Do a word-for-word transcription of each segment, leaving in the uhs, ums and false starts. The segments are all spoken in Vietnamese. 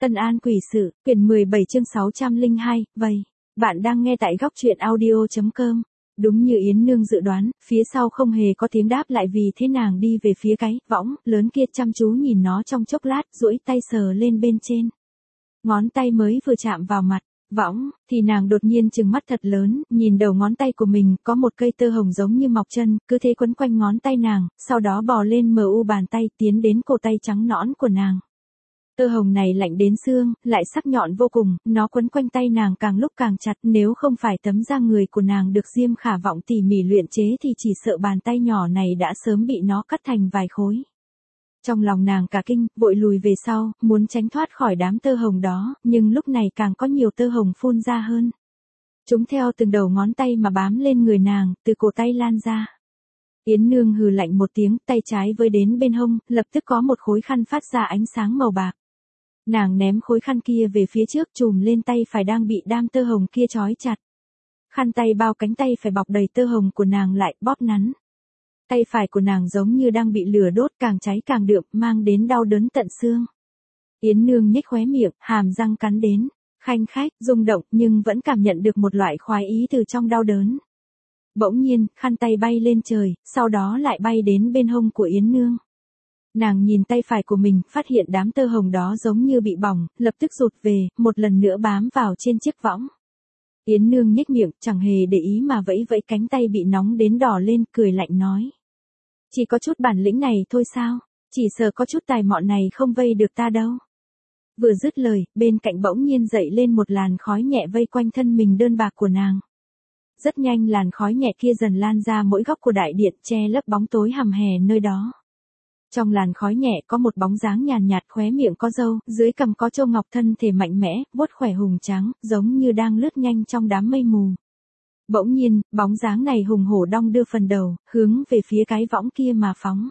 Tân An quỷ sự, quyển mười bảy chương sáu trăm lẻ hai, vậy. Bạn đang nghe tại góc truyện audio chấm com. Đúng như Yến Nương dự đoán, phía sau không hề có tiếng đáp lại, vì thế nàng đi về phía cái võng lớn kia, chăm chú nhìn nó trong chốc lát, duỗi tay sờ lên bên trên. Ngón tay mới vừa chạm vào mặt võng, thì nàng đột nhiên trừng mắt thật lớn, nhìn đầu ngón tay của mình, có một cây tơ hồng giống như mọc chân, cứ thế quấn quanh ngón tay nàng, sau đó bò lên mờ u bàn tay, tiến đến cổ tay trắng nõn của nàng. Tơ hồng này lạnh đến xương, lại sắc nhọn vô cùng, nó quấn quanh tay nàng càng lúc càng chặt, nếu không phải tấm da người của nàng được Diêm Khả Vọng tỉ mỉ luyện chế thì chỉ sợ bàn tay nhỏ này đã sớm bị nó cắt thành vài khối. Trong lòng nàng cả kinh, vội lùi về sau, muốn tránh thoát khỏi đám tơ hồng đó, nhưng lúc này càng có nhiều tơ hồng phun ra hơn. Chúng theo từng đầu ngón tay mà bám lên người nàng, từ cổ tay lan ra. Yến Nương hừ lạnh một tiếng, tay trái với đến bên hông, lập tức có một khối khăn phát ra ánh sáng màu bạc. Nàng ném khối khăn kia về phía trước, chùm lên tay phải đang bị đam tơ hồng kia trói chặt. Khăn tay bao cánh tay phải bọc đầy tơ hồng của nàng lại, bóp nắn. Tay phải của nàng giống như đang bị lửa đốt, càng cháy càng đượm, mang đến đau đớn tận xương. Yến Nương nhếch khóe miệng, hàm răng cắn đến, khanh khách, rung động, nhưng vẫn cảm nhận được một loại khoái ý từ trong đau đớn. Bỗng nhiên, khăn tay bay lên trời, sau đó lại bay đến bên hông của Yến Nương. Nàng nhìn tay phải của mình, phát hiện đám tơ hồng đó giống như bị bỏng, lập tức rụt về, một lần nữa bám vào trên chiếc võng. Yến Nương nhếch miệng, chẳng hề để ý mà vẫy vẫy cánh tay bị nóng đến đỏ lên, cười lạnh nói. Chỉ có chút bản lĩnh này thôi sao, chỉ sợ có chút tài mọn này không vây được ta đâu. Vừa dứt lời, bên cạnh bỗng nhiên dậy lên một làn khói nhẹ vây quanh thân mình đơn bạc của nàng. Rất nhanh làn khói nhẹ kia dần lan ra mỗi góc của đại điện, che lấp bóng tối hầm hè nơi đó. Trong làn khói nhẹ có một bóng dáng nhàn nhạt, khóe miệng có râu, dưới cằm có châu ngọc, thân thể mạnh mẽ, vuốt khỏe hùng tráng, giống như đang lướt nhanh trong đám mây mù. Bỗng nhiên, bóng dáng này hùng hổ đong đưa phần đầu, hướng về phía cái võng kia mà phóng.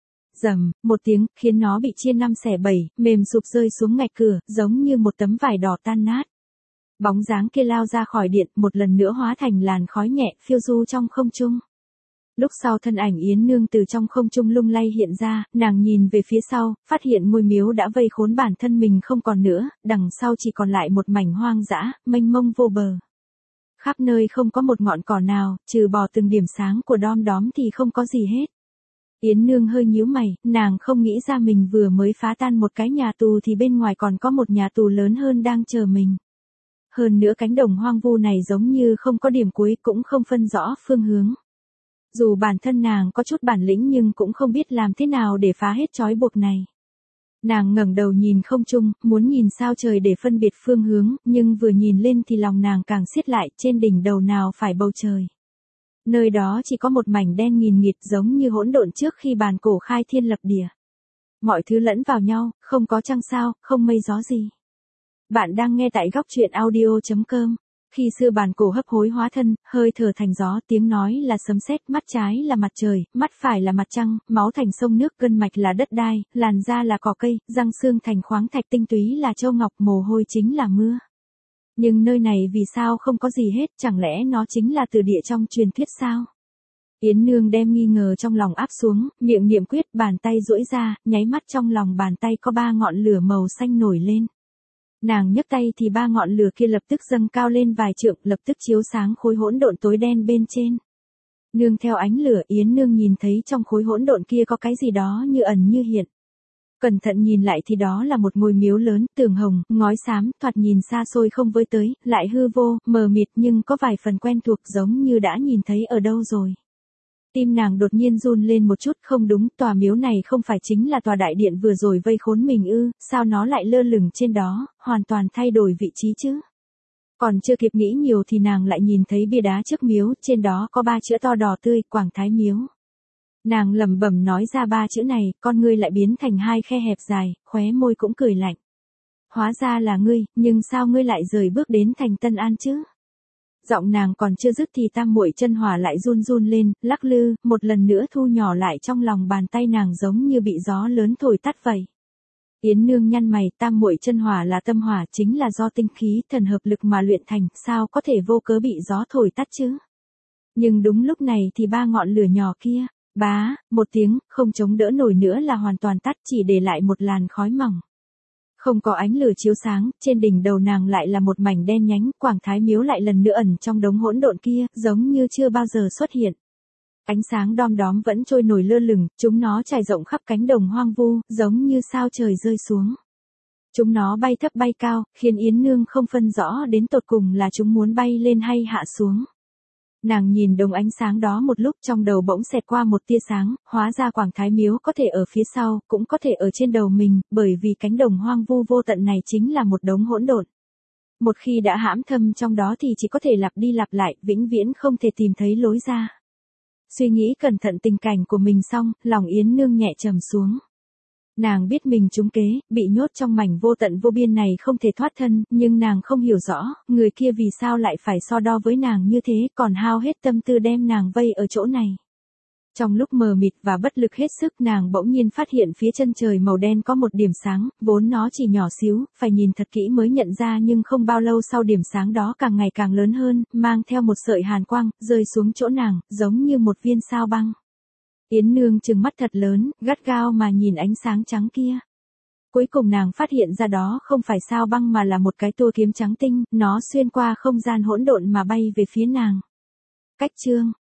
Rầm, một tiếng, khiến nó bị chia năm xẻ bảy, mềm sụp rơi xuống ngạch cửa, giống như một tấm vải đỏ tan nát. Bóng dáng kia lao ra khỏi điện, một lần nữa hóa thành làn khói nhẹ, phiêu du trong không trung. Lúc sau thân ảnh Yến Nương từ trong không trung lung lay hiện ra, nàng nhìn về phía sau, phát hiện ngôi miếu đã vây khốn bản thân mình không còn nữa, đằng sau chỉ còn lại một mảnh hoang dã, mênh mông vô bờ. Khắp nơi không có một ngọn cỏ nào, trừ bỏ từng điểm sáng của đom đóm thì không có gì hết. Yến Nương hơi nhíu mày, nàng không nghĩ ra mình vừa mới phá tan một cái nhà tù thì bên ngoài còn có một nhà tù lớn hơn đang chờ mình. Hơn nữa cánh đồng hoang vu này giống như không có điểm cuối, cũng không phân rõ phương hướng. Dù bản thân nàng có chút bản lĩnh nhưng cũng không biết làm thế nào để phá hết trói buộc này. Nàng ngẩng đầu nhìn không trung, muốn nhìn sao trời để phân biệt phương hướng, nhưng vừa nhìn lên thì lòng nàng càng siết lại, trên đỉnh đầu nào phải bầu trời. Nơi đó chỉ có một mảnh đen nghìn nghịt, giống như hỗn độn trước khi bàn cổ khai thiên lập địa. Mọi thứ lẫn vào nhau, không có trăng sao, không mây gió gì. Bạn đang nghe tại góc truyện audio chấm com. Khi xưa bàn cổ hấp hối hóa thân, hơi thở thành gió, tiếng nói là sấm sét, mắt trái là mặt trời, mắt phải là mặt trăng, máu thành sông nước, gân mạch là đất đai, làn da là cỏ cây, răng xương thành khoáng thạch, tinh túy là châu ngọc, mồ hôi chính là mưa. Nhưng nơi này vì sao không có gì hết, chẳng lẽ nó chính là từ địa trong truyền thuyết sao? Yến Nương đem nghi ngờ trong lòng áp xuống, miệng niệm quyết, bàn tay duỗi ra, nháy mắt trong lòng bàn tay có ba ngọn lửa màu xanh nổi lên. Nàng nhấc tay thì ba ngọn lửa kia lập tức dâng cao lên vài trượng, lập tức chiếu sáng khối hỗn độn tối đen bên trên. Nương theo ánh lửa, Yến Nương nhìn thấy trong khối hỗn độn kia có cái gì đó như ẩn như hiện. Cẩn thận nhìn lại thì đó là một ngôi miếu lớn, tường hồng, ngói xám, thoạt nhìn xa xôi không với tới, lại hư vô, mờ mịt nhưng có vài phần quen thuộc, giống như đã nhìn thấy ở đâu rồi. Tim nàng đột nhiên run lên một chút, không đúng, tòa miếu này không phải chính là tòa đại điện vừa rồi vây khốn mình ư, sao nó lại lơ lửng trên đó, hoàn toàn thay đổi vị trí chứ. Còn chưa kịp nghĩ nhiều thì nàng lại nhìn thấy bia đá trước miếu, trên đó có ba chữ to đỏ tươi, Quảng Thái Miếu. Nàng lẩm bẩm nói ra ba chữ này, con ngươi lại biến thành hai khe hẹp dài, khóe môi cũng cười lạnh. Hóa ra là ngươi, nhưng sao ngươi lại rời bước đến thành Tân An chứ? Giọng nàng còn chưa dứt thì tam muội chân hỏa lại run run lên, lắc lư, một lần nữa thu nhỏ lại trong lòng bàn tay nàng, giống như bị gió lớn thổi tắt vậy. Yến Nương nhăn mày, tam muội chân hỏa là tâm hỏa, chính là do tinh khí thần hợp lực mà luyện thành, sao có thể vô cớ bị gió thổi tắt chứ? Nhưng đúng lúc này thì ba ngọn lửa nhỏ kia, bá, một tiếng, không chống đỡ nổi nữa là hoàn toàn tắt, chỉ để lại một làn khói mỏng. Không có ánh lửa chiếu sáng, trên đỉnh đầu nàng lại là một mảnh đen nhánh, Quảng Thái Miếu lại lần nữa ẩn trong đống hỗn độn kia, giống như chưa bao giờ xuất hiện. Ánh sáng đom đóm vẫn trôi nổi lơ lửng, chúng nó trải rộng khắp cánh đồng hoang vu, giống như sao trời rơi xuống. Chúng nó bay thấp bay cao, khiến Yến Nương không phân rõ đến tột cùng là chúng muốn bay lên hay hạ xuống. Nàng nhìn đồng ánh sáng đó một lúc, trong đầu bỗng xẹt qua một tia sáng, hóa ra Quảng Thái Miếu có thể ở phía sau, cũng có thể ở trên đầu mình, bởi vì cánh đồng hoang vu vô tận này chính là một đống hỗn độn. Một khi đã hãm thâm trong đó thì chỉ có thể lặp đi lặp lại, vĩnh viễn không thể tìm thấy lối ra. Suy nghĩ cẩn thận tình cảnh của mình xong, lòng Yến Nương nhẹ trầm xuống. Nàng biết mình trúng kế, bị nhốt trong mảnh vô tận vô biên này không thể thoát thân, nhưng nàng không hiểu rõ, người kia vì sao lại phải so đo với nàng như thế, còn hao hết tâm tư đem nàng vây ở chỗ này. Trong lúc mờ mịt và bất lực hết sức, nàng bỗng nhiên phát hiện phía chân trời màu đen có một điểm sáng, vốn nó chỉ nhỏ xíu, phải nhìn thật kỹ mới nhận ra, nhưng không bao lâu sau điểm sáng đó càng ngày càng lớn hơn, mang theo một sợi hàn quang, rơi xuống chỗ nàng, giống như một viên sao băng. Yến Nương trừng mắt thật lớn, gắt gao mà nhìn ánh sáng trắng kia. Cuối cùng nàng phát hiện ra đó không phải sao băng mà là một cái tua kiếm trắng tinh, nó xuyên qua không gian hỗn độn mà bay về phía nàng. Cách chương